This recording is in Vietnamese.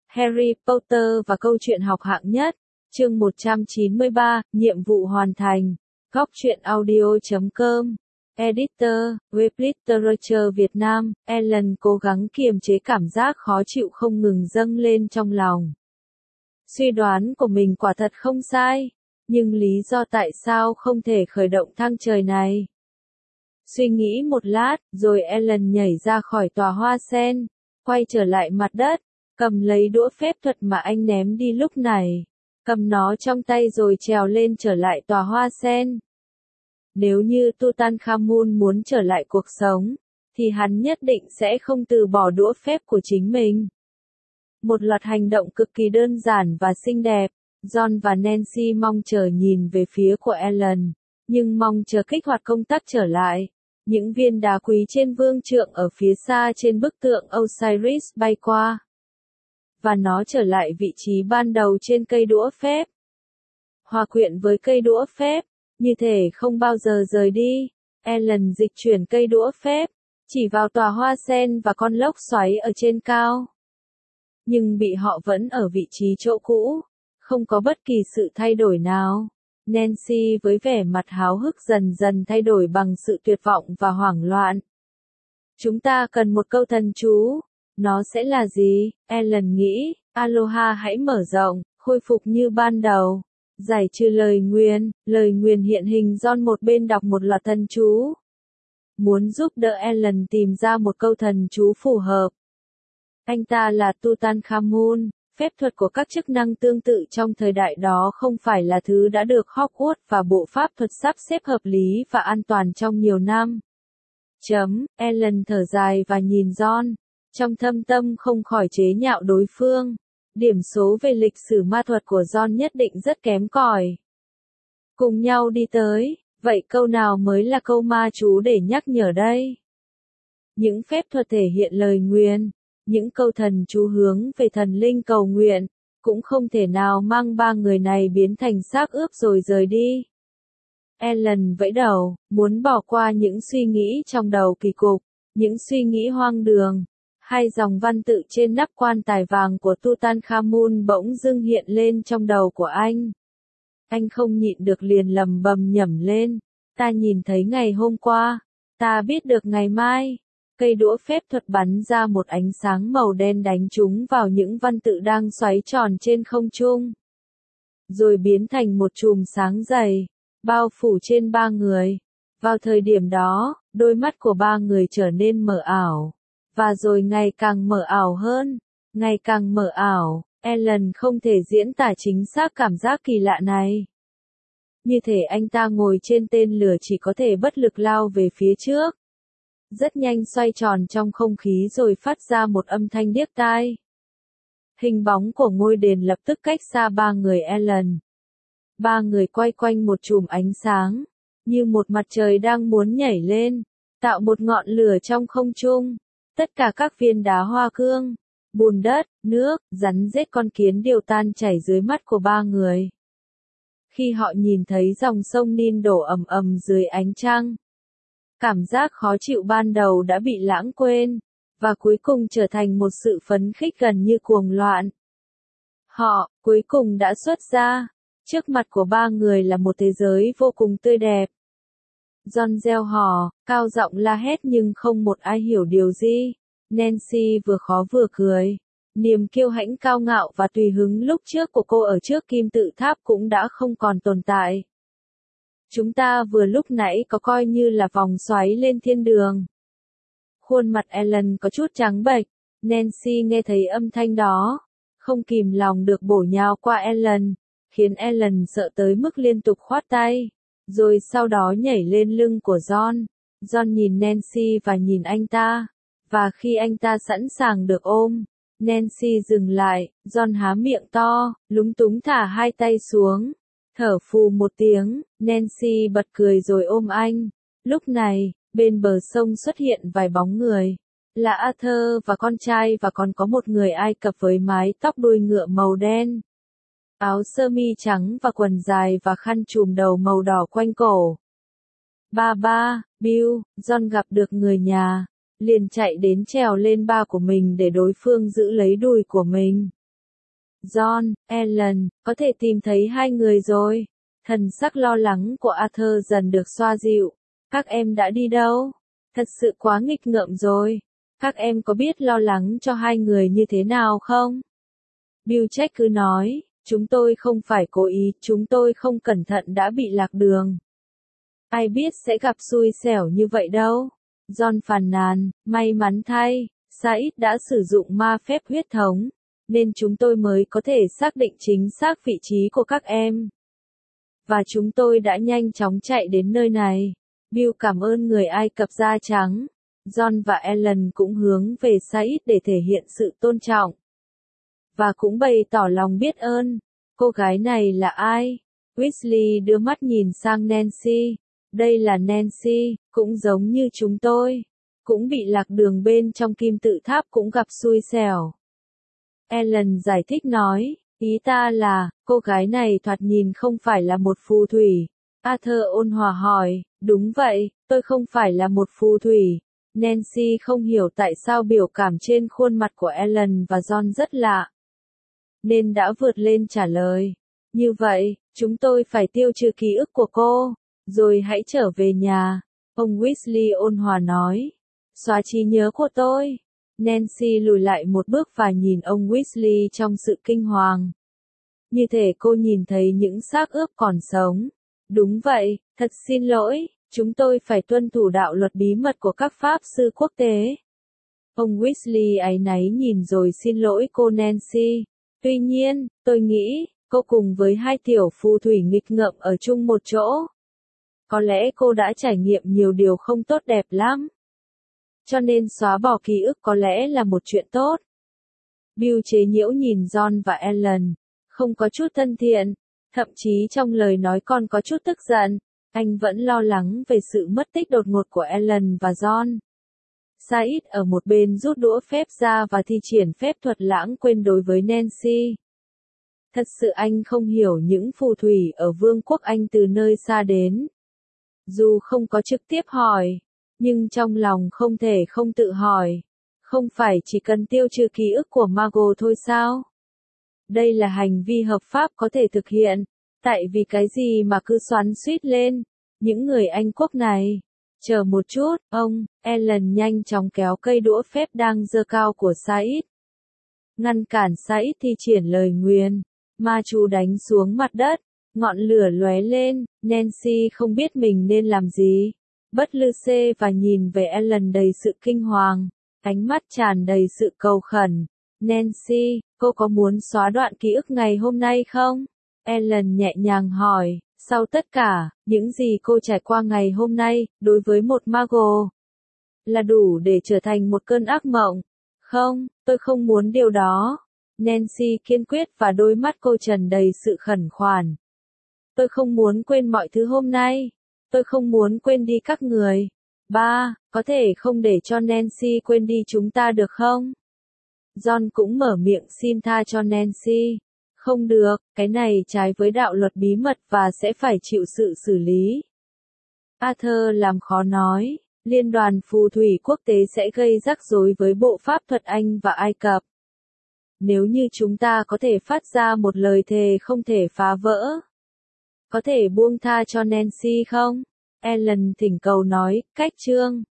Harry Potter và câu chuyện học hạng nhất. Chương 193, nhiệm vụ hoàn thành. Góc truyện audio.com. Editor, Web Literature Việt Nam, Ellen cố gắng kiềm chế cảm giác khó chịu không ngừng dâng lên trong lòng. Suy đoán của mình quả thật không sai, nhưng lý do tại sao không thể khởi động thang trời này? Suy nghĩ một lát, rồi Ellen nhảy ra khỏi tòa hoa sen, quay trở lại mặt đất, cầm lấy đũa phép thuật mà anh ném đi lúc này, cầm nó trong tay rồi trèo lên trở lại tòa hoa sen. Nếu như Tutankhamun muốn trở lại cuộc sống, thì hắn nhất định sẽ không từ bỏ đũa phép của chính mình. Một loạt hành động cực kỳ đơn giản và xinh đẹp, John và Nancy mong chờ nhìn về phía của Ellen, nhưng mong chờ kích hoạt công tắc trở lại. Những viên đá quý trên vương trượng ở phía xa trên bức tượng Osiris bay qua, và nó trở lại vị trí ban đầu trên cây đũa phép. Hòa quyện với cây đũa phép, như thể không bao giờ rời đi. Ellen dịch chuyển cây đũa phép, chỉ vào tòa hoa sen và con lốc xoáy ở trên cao. Nhưng bị họ vẫn ở vị trí chỗ cũ, không có bất kỳ sự thay đổi nào. Nancy với vẻ mặt háo hức dần dần thay đổi bằng sự tuyệt vọng và hoảng loạn. Chúng ta cần một câu thần chú. Nó sẽ là gì? Ellen nghĩ. Aloha hãy mở rộng, khôi phục như ban đầu. Giải trừ lời nguyền hiện hình John một bên đọc một loạt thần chú. Muốn giúp đỡ Ellen tìm ra một câu thần chú phù hợp. Anh ta là Tutankhamun. Phép thuật của các chức năng tương tự trong thời đại đó không phải là thứ đã được Hogwarts và bộ pháp thuật sắp xếp hợp lý và an toàn trong nhiều năm. Ellen thở dài và nhìn John. Trong thâm tâm không khỏi chế nhạo đối phương. Điểm số về lịch sử ma thuật của John nhất định rất kém cỏi. Cùng nhau đi tới, vậy câu nào mới là câu ma chú để nhắc nhở đây? Những phép thuật thể hiện lời nguyền, những câu thần chú hướng về thần linh cầu nguyện, cũng không thể nào mang ba người này biến thành xác ướp rồi rời đi. Ellen vẫy đầu, muốn bỏ qua những suy nghĩ trong đầu kỳ cục, những suy nghĩ hoang đường. Hai dòng văn tự trên nắp quan tài vàng của Tutankhamun bỗng dưng hiện lên trong đầu của anh. Anh không nhịn được liền lầm bầm nhẩm lên. Ta nhìn thấy ngày hôm qua. Ta biết được ngày mai. Cây đũa phép thuật bắn ra một ánh sáng màu đen đánh trúng vào những văn tự đang xoáy tròn trên không trung. Rồi biến thành một chùm sáng dày, bao phủ trên ba người. Vào thời điểm đó, đôi mắt của ba người trở nên mờ ảo. Và rồi ngày càng mờ ảo hơn, ngày càng mờ ảo, Ellen không thể diễn tả chính xác cảm giác kỳ lạ này. Như thể anh ta ngồi trên tên lửa chỉ có thể bất lực lao về phía trước. Rất nhanh xoay tròn trong không khí rồi phát ra một âm thanh điếc tai. Hình bóng của ngôi đền lập tức cách xa ba người Ellen. Ba người quay quanh một chùm ánh sáng, như một mặt trời đang muốn nhảy lên, tạo một ngọn lửa trong không trung. Tất cả các viên đá hoa cương, bùn đất, nước, rắn rết con kiến đều tan chảy dưới mắt của ba người. Khi họ nhìn thấy dòng sông Nin đổ ầm ầm dưới ánh trăng, cảm giác khó chịu ban đầu đã bị lãng quên, và cuối cùng trở thành một sự phấn khích gần như cuồng loạn. Họ, cuối cùng đã xuất ra. Trước mặt của ba người là một thế giới vô cùng tươi đẹp. John reo hò, cao giọng la hét nhưng không một ai hiểu điều gì. Nancy vừa khó vừa cười. Niềm kiêu hãnh cao ngạo và tùy hứng lúc trước của cô ở trước kim tự tháp cũng đã không còn tồn tại. Chúng ta vừa lúc nãy có coi như là vòng xoáy lên thiên đường. Khuôn mặt Ellen có chút trắng bệch. Nancy nghe thấy âm thanh đó, không kìm lòng được bổ nhào qua Ellen, khiến Ellen sợ tới mức liên tục khoát tay. Rồi sau đó nhảy lên lưng của John. John nhìn Nancy và nhìn anh ta. Và khi anh ta sẵn sàng được ôm, Nancy dừng lại, John há miệng to, lúng túng thả hai tay xuống. Thở phù một tiếng, Nancy bật cười rồi ôm anh. Lúc này, bên bờ sông xuất hiện vài bóng người. Là Arthur và con trai và còn có một người Ai Cập với mái tóc đuôi ngựa màu đen. Áo sơ mi trắng và quần dài và khăn trùm đầu màu đỏ quanh cổ. Ba, Bill, John gặp được người nhà, liền chạy đến trèo lên ba của mình để đối phương giữ lấy đùi của mình. John, Ellen, có thể tìm thấy hai người rồi. Thần sắc lo lắng của Arthur dần được xoa dịu. Các em đã đi đâu? Thật sự quá nghịch ngợm rồi. Các em có biết lo lắng cho hai người như thế nào không? Bill trách cứ nói, chúng tôi không phải cố ý, chúng tôi không cẩn thận đã bị lạc đường. Ai biết sẽ gặp xui xẻo như vậy đâu. John phàn nàn, may mắn thay, Said đã sử dụng ma phép huyết thống, nên chúng tôi mới có thể xác định chính xác vị trí của các em. Và chúng tôi đã nhanh chóng chạy đến nơi này. Bill cảm ơn người Ai Cập da trắng. John và Ellen cũng hướng về Said để thể hiện sự tôn trọng. Và cũng bày tỏ lòng biết ơn. Cô gái này là ai? Weasley đưa mắt nhìn sang Nancy. Đây là Nancy, cũng giống như chúng tôi. Cũng bị lạc đường bên trong kim tự tháp cũng gặp xui xẻo. Ellen giải thích nói, ý ta là, cô gái này thoạt nhìn không phải là một phù thủy. Arthur ôn hòa hỏi, đúng vậy, tôi không phải là một phù thủy. Nancy không hiểu tại sao biểu cảm trên khuôn mặt của Ellen và John rất lạ. Nên đã vượt lên trả lời. Như vậy, chúng tôi phải tiêu trừ ký ức của cô, rồi hãy trở về nhà. Ông Weasley ôn hòa nói. Xóa trí nhớ của tôi. Nancy lùi lại một bước và nhìn ông Weasley trong sự kinh hoàng. Như thể cô nhìn thấy những xác ướp còn sống. Đúng vậy, thật xin lỗi, chúng tôi phải tuân thủ đạo luật bí mật của các pháp sư quốc tế. Ông Weasley áy náy nhìn rồi xin lỗi cô Nancy. Tuy nhiên, tôi nghĩ, cô cùng với hai tiểu phù thủy nghịch ngợm ở chung một chỗ. Có lẽ cô đã trải nghiệm nhiều điều không tốt đẹp lắm. Cho nên xóa bỏ ký ức có lẽ là một chuyện tốt. Bill chế giễu nhìn John và Ellen, không có chút thân thiện, thậm chí trong lời nói còn có chút tức giận. Anh vẫn lo lắng về sự mất tích đột ngột của Ellen và John. Said ở một bên rút đũa phép ra và thi triển phép thuật lãng quên đối với Nancy. Thật sự anh không hiểu những phù thủy ở Vương quốc Anh từ nơi xa đến. Dù không có trực tiếp hỏi, nhưng trong lòng không thể không tự hỏi. Không phải chỉ cần tiêu trừ ký ức của Mago thôi sao? Đây là hành vi hợp pháp có thể thực hiện. Tại vì cái gì mà cứ xoắn xuýt lên? Những người Anh quốc này. Chờ một chút, ông, Ellen nhanh chóng kéo cây đũa phép đang giơ cao của Said. Ngăn cản Said thi triển lời nguyền. Ma chú đánh xuống mặt đất. Ngọn lửa lóe lên, Nancy không biết mình nên làm gì. Bất lư xê và nhìn về Ellen đầy sự kinh hoàng. Ánh mắt tràn đầy sự cầu khẩn. Nancy, cô có muốn xóa đoạn ký ức ngày hôm nay không? Ellen nhẹ nhàng hỏi, sau tất cả, những gì cô trải qua ngày hôm nay, đối với một Mago, là đủ để trở thành một cơn ác mộng. Không, tôi không muốn điều đó. Nancy kiên quyết và đôi mắt cô tràn đầy sự khẩn khoản. Tôi không muốn quên mọi thứ hôm nay. Tôi không muốn quên đi các người. Ba, có thể không để cho Nancy quên đi chúng ta được không? John cũng mở miệng xin tha cho Nancy. Không được, cái này trái với đạo luật bí mật và sẽ phải chịu sự xử lý. Arthur làm khó nói, Liên đoàn phù thủy quốc tế sẽ gây rắc rối với bộ pháp thuật Anh và Ai Cập. Nếu như chúng ta có thể phát ra một lời thề không thể phá vỡ. Có thể buông tha cho Nancy không? Ellen thỉnh cầu nói, cách chương.